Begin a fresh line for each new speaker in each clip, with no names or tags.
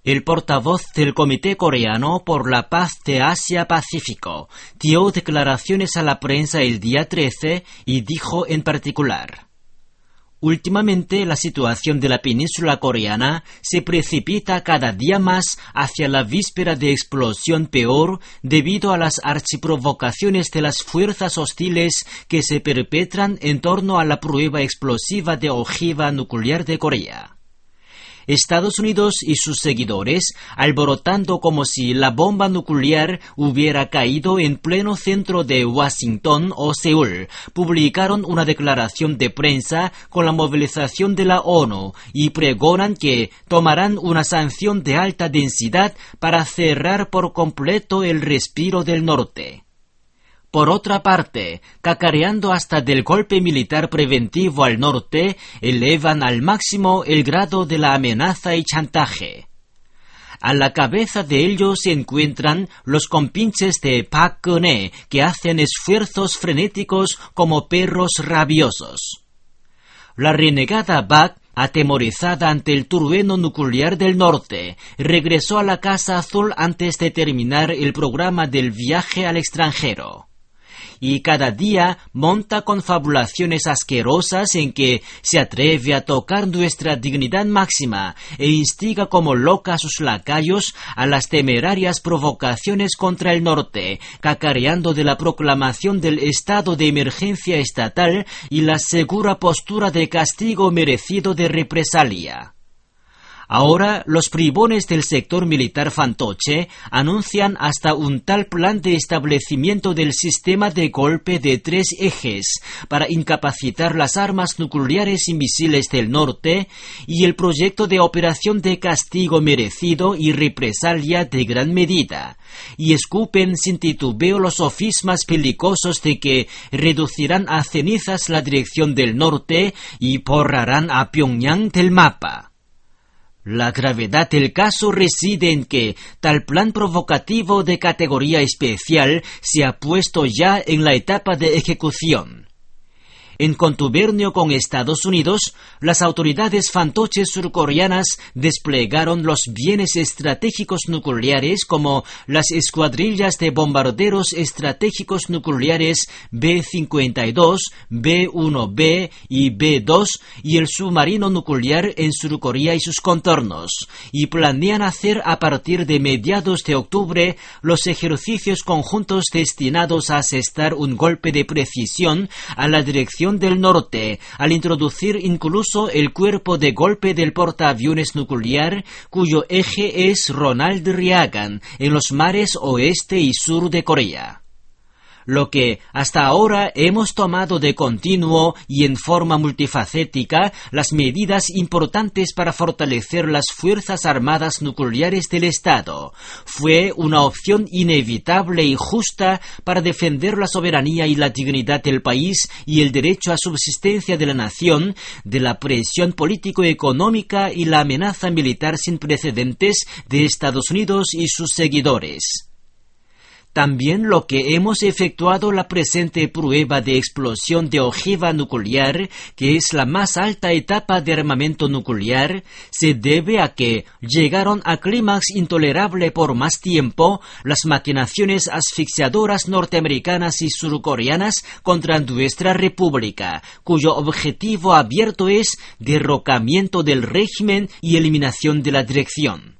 El portavoz del Comité Coreano por la Paz de Asia-Pacífico dio declaraciones a la prensa el día 13 y dijo en particular: últimamente la situación de la península coreana se precipita cada día más hacia la víspera de explosión peor debido a las archiprovocaciones de las fuerzas hostiles que se perpetran en torno a la prueba explosiva de ojiva nuclear de Corea. Estados Unidos y sus seguidores, alborotando como si la bomba nuclear hubiera caído en pleno centro de Washington o Seúl, publicaron una declaración de prensa con la movilización de la ONU y pregonan que tomarán una sanción de alta densidad para cerrar por completo el respiro del norte. Por otra parte, cacareando hasta del golpe militar preventivo al norte, elevan al máximo el grado de la amenaza y chantaje. A la cabeza de ellos se encuentran los compinches de Park Geun-hye, que hacen esfuerzos frenéticos como perros rabiosos. La renegada Park, atemorizada ante el trueno nuclear del norte, regresó a la Casa Azul antes de terminar el programa del viaje al extranjero. Y cada día monta confabulaciones asquerosas en que se atreve a tocar nuestra dignidad máxima e instiga como loca a sus lacayos a las temerarias provocaciones contra el norte, cacareando de la proclamación del estado de emergencia estatal y la segura postura de castigo merecido de represalia. Ahora, los bribones del sector militar fantoche anuncian hasta un tal plan de establecimiento del sistema de golpe de 3 ejes para incapacitar las armas nucleares y misiles del norte y el proyecto de operación de castigo merecido y represalia de gran medida, y escupen sin titubeo los sofismas belicosos de que reducirán a cenizas la dirección del norte y borrarán a Pyongyang del mapa. La gravedad del caso reside en que tal plan provocativo de categoría especial se ha puesto ya en la etapa de ejecución. En contubernio con Estados Unidos, las autoridades fantoches surcoreanas desplegaron los bienes estratégicos nucleares como las escuadrillas de bombarderos estratégicos nucleares B-52, B-1B y B-2 y el submarino nuclear en Surcorea y sus contornos, y planean hacer a partir de mediados de octubre los ejercicios conjuntos destinados a asestar un golpe de precisión a la dirección del norte, al introducir incluso el cuerpo de golpe del portaaviones nuclear, cuyo eje es Ronald Reagan, en los mares oeste y sur de Corea. Lo que hasta ahora hemos tomado de continuo y en forma multifacética las medidas importantes para fortalecer las Fuerzas Armadas Nucleares del Estado fue una opción inevitable y justa para defender la soberanía y la dignidad del país y el derecho a subsistencia de la nación de la presión político-económica y la amenaza militar sin precedentes de Estados Unidos y sus seguidores. También lo que hemos efectuado la presente prueba de explosión de ojiva nuclear, que es la más alta etapa de armamento nuclear, se debe a que llegaron a clímax intolerable por más tiempo las maquinaciones asfixiadoras norteamericanas y surcoreanas contra nuestra república, cuyo objetivo abierto es derrocamiento del régimen y eliminación de la dirección.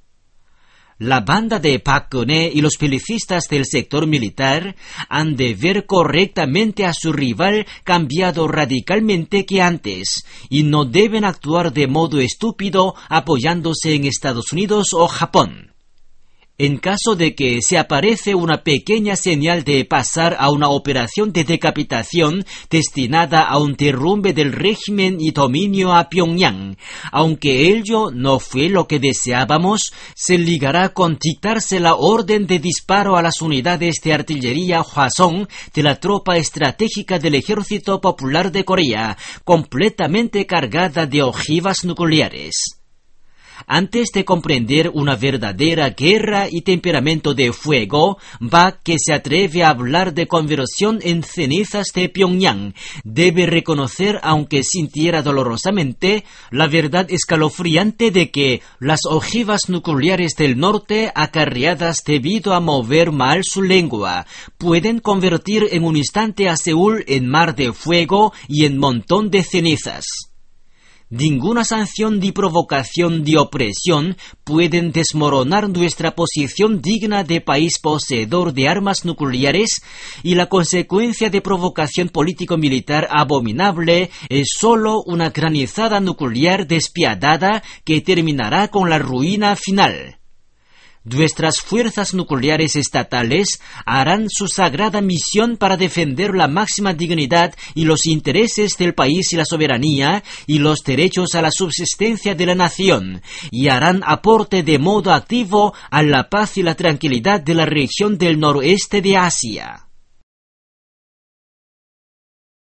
La banda de Park Geun-hye y los belicistas del sector militar han de ver correctamente a su rival cambiado radicalmente que antes, y no deben actuar de modo estúpido apoyándose en Estados Unidos o Japón. En caso de que se aparece una pequeña señal de pasar a una operación de decapitación destinada a un derrumbe del régimen y dominio a Pyongyang, aunque ello no fue lo que deseábamos, se ligará con dictarse la orden de disparo a las unidades de artillería Hwasong de la tropa estratégica del Ejército Popular de Corea, completamente cargada de ojivas nucleares. Antes de comprender una verdadera guerra y temperamento de fuego, Bach, que se atreve a hablar de conversión en cenizas de Pyongyang, debe reconocer, aunque sintiera dolorosamente, la verdad escalofriante de que las ojivas nucleares del norte, acarreadas debido a mover mal su lengua, pueden convertir en un instante a Seúl en mar de fuego y en montón de cenizas. Ninguna sanción ni provocación de opresión pueden desmoronar nuestra posición digna de país poseedor de armas nucleares, y la consecuencia de provocación político-militar abominable es sólo una granizada nuclear despiadada que terminará con la ruina final. Nuestras fuerzas nucleares estatales harán su sagrada misión para defender la máxima dignidad y los intereses del país y la soberanía y los derechos a la subsistencia de la nación, y harán aporte de modo activo a la paz y la tranquilidad de la región del noroeste de Asia.